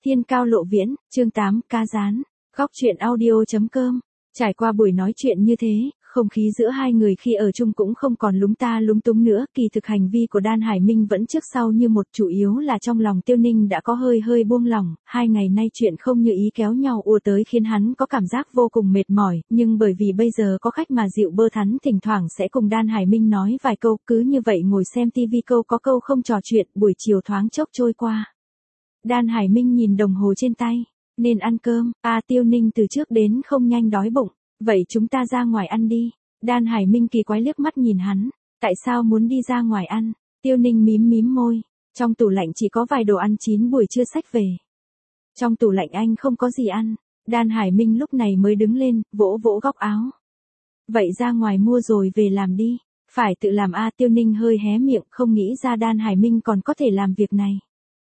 Thiên cao lộ viễn, chương 8, cá rán. Góc truyện audio.com. Trải qua buổi nói chuyện như thế, không khí giữa hai người khi ở chung cũng không còn lúng ta lúng túng nữa. Kỳ thực hành vi của Đan Hải Minh vẫn trước sau như một, chủ yếu là trong lòng Tiêu Ninh đã có hơi buông lỏng. 2 ngày nay chuyện không như ý kéo nhau ùa tới khiến hắn có cảm giác vô cùng mệt mỏi, nhưng bởi vì bây giờ có khách mà dịu bơ thắn thỉnh thoảng sẽ cùng Đan Hải Minh nói vài câu, cứ như vậy ngồi xem tivi câu có câu không trò chuyện, buổi chiều thoáng chốc trôi qua. Đan Hải Minh nhìn đồng hồ trên tay. Nên ăn cơm, Tiêu Ninh từ trước đến không nhanh đói bụng. Vậy chúng ta ra ngoài ăn đi. Đan Hải Minh kỳ quái liếc mắt nhìn hắn. Tại sao muốn đi ra ngoài ăn? Tiêu Ninh mím môi. Trong tủ lạnh chỉ có vài đồ ăn chín buổi trưa xách về. Trong tủ lạnh anh không có gì ăn. Đan Hải Minh lúc này mới đứng lên, vỗ góc áo. Vậy ra ngoài mua rồi về làm đi. Phải tự làm Tiêu Ninh hơi hé miệng, không nghĩ ra Đan Hải Minh còn có thể làm việc này.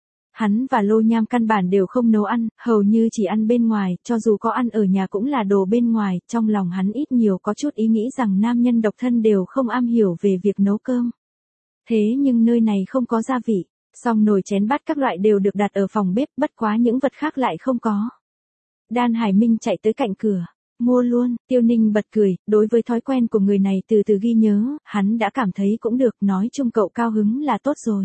Hắn và Lô Nham căn bản đều không nấu ăn, hầu như chỉ ăn bên ngoài, cho dù có ăn ở nhà cũng là đồ bên ngoài, trong lòng hắn ít nhiều có chút ý nghĩ rằng nam nhân độc thân đều không am hiểu về việc nấu cơm. Thế nhưng nơi này không có gia vị, song nồi chén bát các loại đều được đặt ở phòng bếp, bất quá những vật khác lại không có. Đan Hải Minh chạy tới cạnh cửa, mua luôn. Tiêu Ninh bật cười, đối với thói quen của người này từ từ ghi nhớ, hắn đã cảm thấy cũng được, nói chung cậu cao hứng là tốt rồi.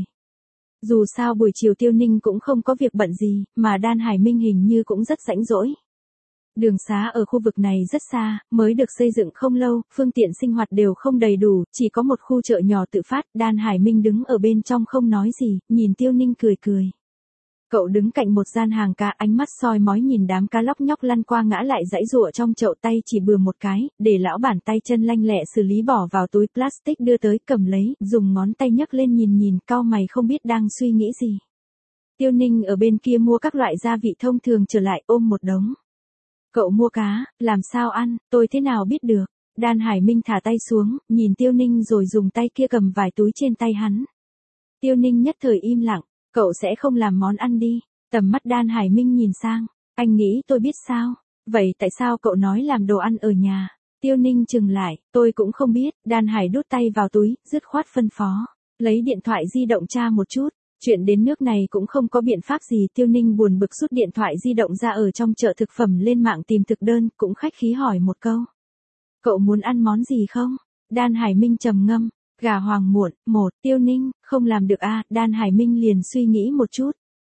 Dù sao buổi chiều Tiêu Ninh cũng không có việc bận gì, mà Đan Hải Minh hình như cũng rất rảnh rỗi. Đường xá ở khu vực này rất xa, mới được xây dựng không lâu, phương tiện sinh hoạt đều không đầy đủ, chỉ có một khu chợ nhỏ tự phát. Đan Hải Minh đứng ở bên trong không nói gì, nhìn Tiêu Ninh cười. Cậu đứng cạnh một gian hàng cá, ánh mắt soi mói nhìn đám cá lóc nhóc lăn qua ngã lại giãy giụa trong chậu, tay chỉ bừa một cái, để lão bản tay chân lanh lẹ xử lý bỏ vào túi plastic đưa tới, cầm lấy, dùng ngón tay nhấc lên nhìn, cau mày không biết đang suy nghĩ gì. Tiêu Ninh ở bên kia mua các loại gia vị thông thường trở lại, ôm một đống. Cậu mua cá, làm sao ăn, tôi thế nào biết được. Đan Hải Minh thả tay xuống, nhìn Tiêu Ninh rồi dùng tay kia cầm vài túi trên tay hắn. Tiêu Ninh nhất thời im lặng. Cậu sẽ không làm món ăn đi. Tầm mắt Đan Hải Minh nhìn sang. Anh nghĩ tôi biết sao? Vậy tại sao cậu nói làm đồ ăn ở nhà? Tiêu Ninh chừng lại, tôi cũng không biết. Đan Hải đút tay vào túi, dứt khoát phân phó. Lấy điện thoại di động tra một chút. Chuyện đến nước này cũng không có biện pháp gì. Tiêu Ninh buồn bực rút điện thoại di động ra ở trong chợ thực phẩm lên mạng tìm thực đơn, cũng khách khí hỏi một câu. Cậu muốn ăn món gì không? Đan Hải Minh trầm ngâm. Gà hoàng muộn, 1, Tiêu Ninh, không làm được Đan Hải Minh liền suy nghĩ một chút.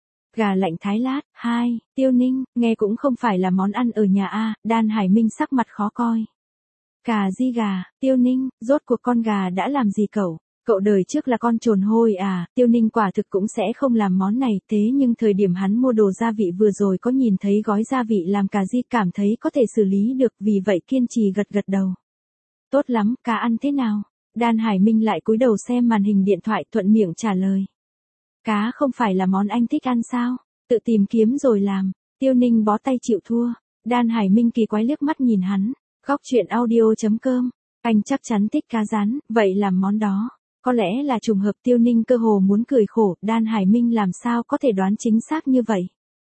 Gà lạnh thái lát, 2, Tiêu Ninh, nghe cũng không phải là món ăn ở nhà Đan Hải Minh sắc mặt khó coi. Cà ri gà, Tiêu Ninh, rốt cuộc con gà đã làm gì cậu? Cậu đời trước là con trồn hôi Tiêu Ninh quả thực cũng sẽ không làm món này, thế nhưng thời điểm hắn mua đồ gia vị vừa rồi có nhìn thấy gói gia vị làm cà ri, cảm thấy có thể xử lý được, vì vậy kiên trì gật đầu. Tốt lắm, cá ăn thế nào? Đan Hải Minh lại cúi đầu xem màn hình điện thoại, thuận miệng trả lời. Cá không phải là món anh thích ăn sao? Tự tìm kiếm rồi làm. Tiêu Ninh bó tay chịu thua. Đan Hải Minh kỳ quái liếc mắt nhìn hắn. Góc truyện audio.com. Anh chắc chắn thích cá rán, vậy làm món đó. Có lẽ là trùng hợp. Tiêu Ninh cơ hồ muốn cười khổ. Đan Hải Minh làm sao có thể đoán chính xác như vậy?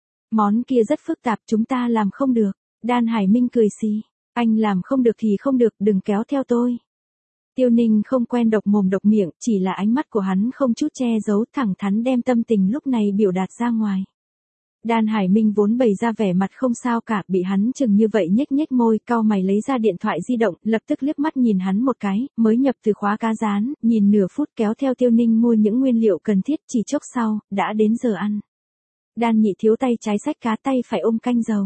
Món kia rất phức tạp, chúng ta làm không được. Đan Hải Minh cười xì. Anh làm không được thì không được, đừng kéo theo tôi. Tiêu Ninh không quen độc mồm độc miệng, chỉ là ánh mắt của hắn không chút che giấu, thẳng thắn đem tâm tình lúc này biểu đạt ra ngoài. Đan Hải Minh vốn bày ra vẻ mặt không sao cả, bị hắn chừng như vậy nhếch môi, cau mày lấy ra điện thoại di động, lập tức liếc mắt nhìn hắn một cái, mới nhập từ khóa cá rán, nhìn nửa phút kéo theo Tiêu Ninh mua những nguyên liệu cần thiết, chỉ chốc sau, đã đến giờ ăn. Đan Nhị thiếu tay trái xách cá, tay phải ôm canh dầu.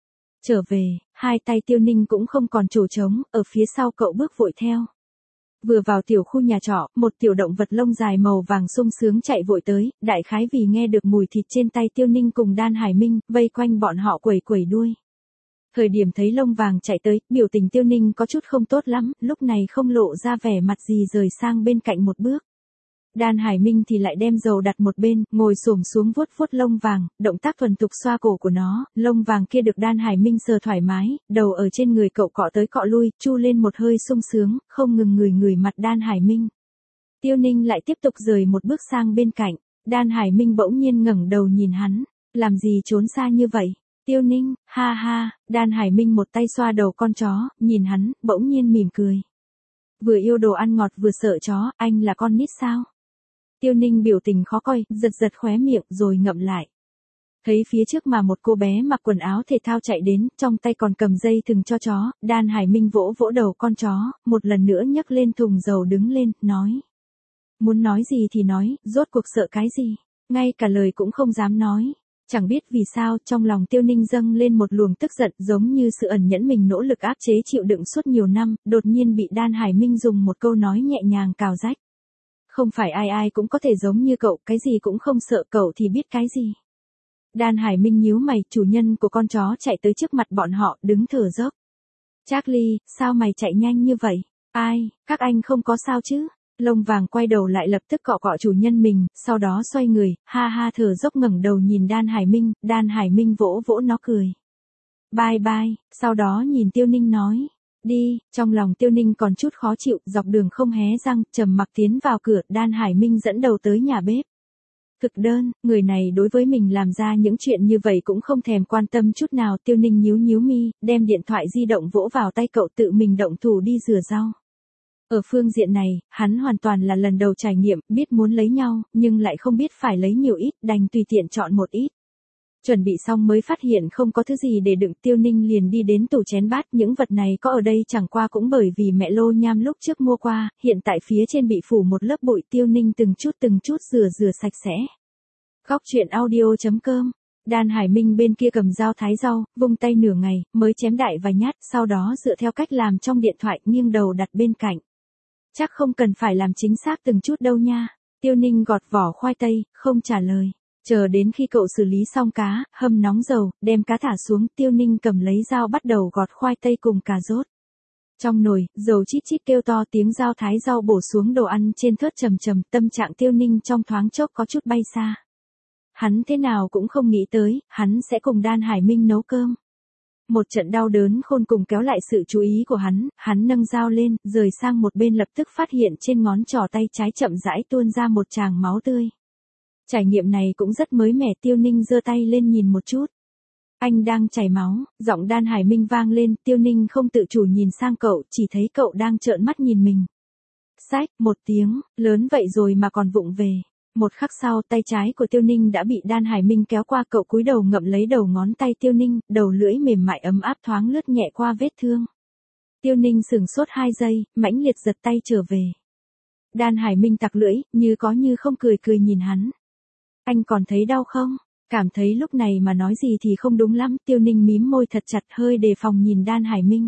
Trở về, hai tay Tiêu Ninh cũng không còn chỗ trống, ở phía sau cậu bước vội theo. Vừa vào tiểu khu nhà trọ, một tiểu động vật lông dài màu vàng sung sướng chạy vội tới, đại khái vì nghe được mùi thịt trên tay Tiêu Ninh cùng Đan Hải Minh, vây quanh bọn họ quẩy đuôi. Thời điểm thấy lông vàng chạy tới, biểu tình Tiêu Ninh có chút không tốt lắm, lúc này không lộ ra vẻ mặt gì, rời sang bên cạnh một bước. Đan Hải Minh thì lại đem dầu đặt một bên, ngồi xổm xuống vuốt lông vàng, động tác thuần thục xoa cổ của nó, lông vàng kia được Đan Hải Minh sờ thoải mái, đầu ở trên người cậu cọ tới cọ lui, chu lên một hơi sung sướng, không ngừng ngửi mặt Đan Hải Minh. Tiêu Ninh lại tiếp tục rời một bước sang bên cạnh, Đan Hải Minh bỗng nhiên ngẩng đầu nhìn hắn, làm gì trốn xa như vậy? Tiêu Ninh, ha, Đan Hải Minh một tay xoa đầu con chó, nhìn hắn, bỗng nhiên mỉm cười. Vừa yêu đồ ăn ngọt vừa sợ chó, anh là con nít sao? Tiêu Ninh biểu tình khó coi, giật khóe miệng rồi ngậm lại. Thấy phía trước mà một cô bé mặc quần áo thể thao chạy đến, trong tay còn cầm dây thừng cho chó, Đan Hải Minh vỗ vỗ đầu con chó, một lần nữa nhấc lên thùng dầu đứng lên, nói. Muốn nói gì thì nói, rốt cuộc sợ cái gì, ngay cả lời cũng không dám nói. Chẳng biết vì sao, trong lòng Tiêu Ninh dâng lên một luồng tức giận giống như sự ẩn nhẫn mình nỗ lực áp chế chịu đựng suốt nhiều năm, đột nhiên bị Đan Hải Minh dùng một câu nói nhẹ nhàng cào rách. Không phải ai ai cũng có thể giống như cậu, cái gì cũng không sợ, cậu thì biết cái gì. Đan Hải Minh nhíu mày, chủ nhân của con chó chạy tới trước mặt bọn họ, đứng thở dốc. Charlie, sao mày chạy nhanh như vậy? Ai, các anh không có sao chứ? Lông vàng quay đầu lại lập tức cọ cọ chủ nhân mình, sau đó xoay người, ha ha thở dốc ngẩng đầu nhìn Đan Hải Minh vỗ vỗ nó cười. Bye bye, sau đó nhìn Tiêu Ninh nói. Đi, trong lòng Tiêu Ninh còn chút khó chịu, dọc đường không hé răng, trầm mặc tiến vào cửa, Đan Hải Minh dẫn đầu tới nhà bếp. Thực đơn, người này đối với mình làm ra những chuyện như vậy cũng không thèm quan tâm chút nào. Tiêu Ninh nhíu nhíu mi, đem điện thoại di động vỗ vào tay cậu, tự mình động thủ đi rửa rau. Ở phương diện này, hắn hoàn toàn là lần đầu trải nghiệm, biết muốn lấy nhau, nhưng lại không biết phải lấy nhiều ít, đành tùy tiện chọn một ít. Chuẩn bị xong mới phát hiện không có thứ gì để đựng, Tiêu Ninh liền đi đến tủ chén bát, những vật này có ở đây chẳng qua cũng bởi vì mẹ Lô Nham lúc trước mua qua, hiện tại phía trên bị phủ một lớp bụi. Tiêu Ninh từng chút rửa sạch sẽ. Góc truyện audio.com. Đan Hải Minh bên kia cầm dao thái rau, vung tay nửa ngày, mới chém đại vài nhát, sau đó dựa theo cách làm trong điện thoại, nghiêng đầu đặt bên cạnh. Chắc không cần phải làm chính xác từng chút đâu nha. Tiêu Ninh gọt vỏ khoai tây, không trả lời. Chờ đến khi cậu xử lý xong cá, hâm nóng dầu, đem cá thả xuống, Tiêu Ninh cầm lấy dao bắt đầu gọt khoai tây cùng cà rốt. Trong nồi, dầu chít chít kêu to, tiếng dao thái rau bổ xuống đồ ăn trên thớt trầm trầm, tâm trạng Tiêu Ninh trong thoáng chốc có chút bay xa. Hắn thế nào cũng không nghĩ tới, hắn sẽ cùng Đan Hải Minh nấu cơm. Một trận đau đớn khôn cùng kéo lại sự chú ý của hắn nâng dao lên, rời sang một bên, lập tức phát hiện trên ngón trỏ tay trái chậm rãi tuôn ra một tràng máu tươi. Trải nghiệm này cũng rất mới mẻ. Tiêu Ninh giơ tay lên nhìn một chút. Anh đang chảy máu, giọng Đan Hải Minh vang lên, Tiêu Ninh không tự chủ nhìn sang cậu, chỉ thấy cậu đang trợn mắt nhìn mình. Xách, một tiếng, lớn vậy rồi mà còn vụng về. Một khắc sau, tay trái của Tiêu Ninh đã bị Đan Hải Minh kéo qua, cậu cúi đầu ngậm lấy đầu ngón tay Tiêu Ninh, đầu lưỡi mềm mại ấm áp thoáng lướt nhẹ qua vết thương. Tiêu Ninh sửng sốt 2 giây, mãnh liệt giật tay trở về. Đan Hải Minh tặc lưỡi, như có như không cười nhìn hắn. Anh còn thấy đau không? Cảm thấy lúc này mà nói gì thì không đúng lắm. Tiêu Ninh mím môi thật chặt, hơi đề phòng nhìn Đan Hải Minh.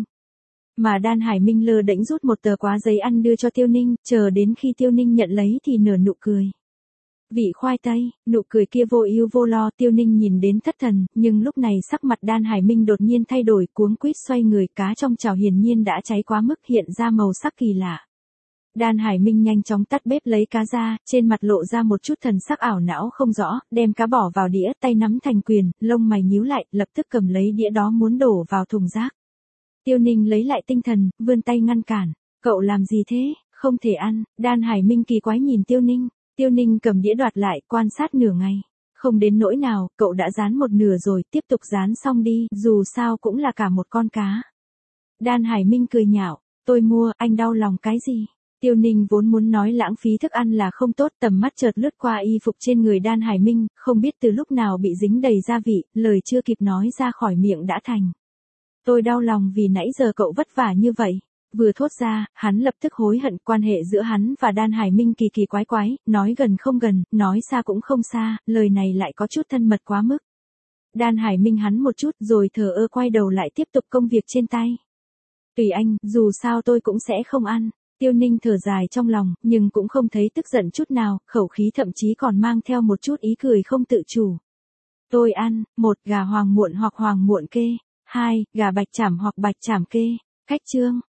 Mà Đan Hải Minh lơ đễnh rút một tờ quá giấy ăn đưa cho Tiêu Ninh, chờ đến khi Tiêu Ninh nhận lấy thì nở nụ cười. Vị khoai tây, nụ cười kia vô ưu vô lo. Tiêu Ninh nhìn đến thất thần, nhưng lúc này sắc mặt Đan Hải Minh đột nhiên thay đổi, cuống quýt xoay người, cá trong chảo hiển nhiên đã cháy quá mức, hiện ra màu sắc kỳ lạ. Đan Hải Minh nhanh chóng tắt bếp lấy cá ra, trên mặt lộ ra một chút thần sắc ảo não không rõ, đem cá bỏ vào đĩa, tay nắm thành quyền, lông mày nhíu lại, lập tức cầm lấy đĩa đó muốn đổ vào thùng rác. Tiêu Ninh lấy lại tinh thần, vươn tay ngăn cản. Cậu làm gì thế, không thể ăn. Đan Hải Minh kỳ quái nhìn Tiêu Ninh. Tiêu Ninh cầm đĩa đoạt lại, quan sát nửa ngày. Không đến nỗi nào, cậu đã rán một nửa rồi, tiếp tục rán xong đi, dù sao cũng là cả một con cá. Đan Hải Minh cười nhạo, tôi mua, anh đau lòng cái gì? Tiêu Ninh vốn muốn nói lãng phí thức ăn là không tốt, tầm mắt chợt lướt qua y phục trên người Đan Hải Minh, không biết từ lúc nào bị dính đầy gia vị, lời chưa kịp nói ra khỏi miệng đã thành. Tôi đau lòng vì nãy giờ cậu vất vả như vậy. Vừa thốt ra, hắn lập tức hối hận. Quan hệ giữa hắn và Đan Hải Minh kỳ quái, nói gần không gần, nói xa cũng không xa, lời này lại có chút thân mật quá mức. Đan Hải Minh hắn một chút rồi thờ ơ quay đầu lại tiếp tục công việc trên tay. Tùy anh, dù sao tôi cũng sẽ không ăn. Tiêu Ninh thở dài trong lòng, nhưng cũng không thấy tức giận chút nào, khẩu khí thậm chí còn mang theo một chút ý cười không tự chủ. Tôi ăn, 1 gà hoàng muộn hoặc hoàng muộn kê, 2 gà bạch chảm hoặc bạch chảm kê. Cách chương